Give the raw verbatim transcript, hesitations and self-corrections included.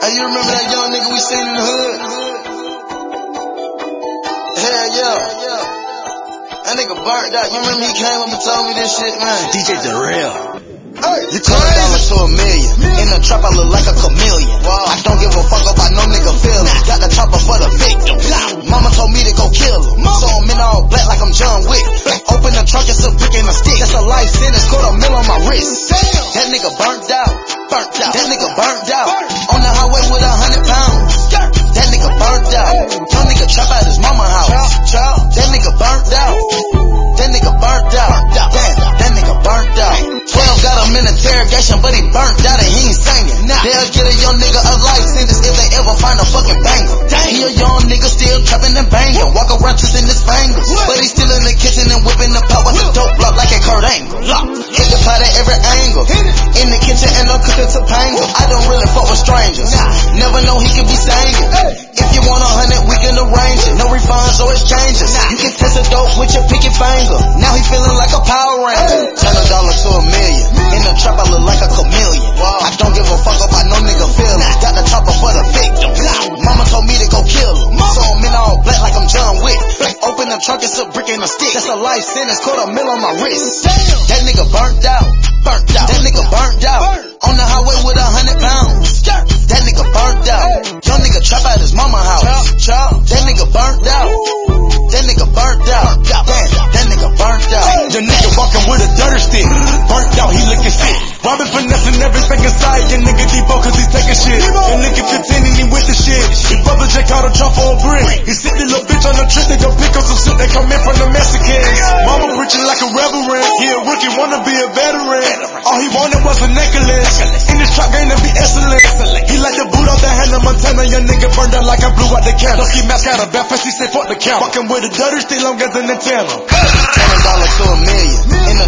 Hey, you remember that young nigga we seen in the hood? Hell yeah. That nigga burnt out. You remember he came up and told me this shit, man? D J Darrell. Hey, you crazy? Ten dollars to a million. In the trap, I look like a chameleon. Wow. I don't give a fuck about no nigga feelings. Got the chopper for the victim. Mama told me to go kill him. So I'm in all black like I'm John Wick. Open the trunk, it's a brick and a stick. That's a life sentence, quarter mil on my wrist. That nigga burnt out. Burnt out. That nigga burnt out. On the highway with a hundred pounds. That nigga burnt out. Young nigga trap out his mama house. That nigga burnt out. That nigga burnt out. Damn, that nigga burnt out. twelve got him in interrogation, but he burnt out and he ain't singing. They'll get a young nigga a life sentence if they ever find a fucking banger. He a young nigga still trapping and banging. Walk around twisting his fingers. But he still in the kitchen and whipping the pot with the dope block like a Kurt Angle. Hit the pot at every angle. In the kitchen and I'm cooking Topanga. I don't really fuck with strangers. Never know he could be singing. If you want a hundred, we can arrange it. No refunds or exchanges. You can test a dope with your pinky finger. Now he feeling like a Power Ranger. Turn a dollar to a million. In the trap, I look like a chameleon. I don't give a fuck about no nigga feelings. Got the chopper for the victim. Mama told me to go kill him. So I'm in all black like I'm John Wick. Open the trunk, it's a brick and a stick. That's a life sentence, quarter mil on my wrist. That nigga burnt out. Burnt out. That nigga burnt out. On the highway with a hundred pounds. That nigga burnt out. Young nigga trap out his mama house. That nigga burnt out. That nigga burnt out. Damn, that nigga burnt out. Your nigga walking with a dirty stick. Burnt out, he looking sick. Robbing, finessing everything inside. Your nigga Debo cause he's taking shit. Your nigga fifteen and he with the shit. His brother Jake out a trunk for a brick. He sit the little bitch on the trip. They go pick up some shit that come in from the Mexicans. Mama preaching like a reverend. He a rookie, wanna be a veteran. All he wanted was a necklace. In this trap game to be excellent. He like the boot off the hand of Montana. Your nigga burned out like I blew out the candle. Ski mask got a bad face, he said fuck the count. Walking with a dirty still longer than the Tanner. Ten dollars to a million. In the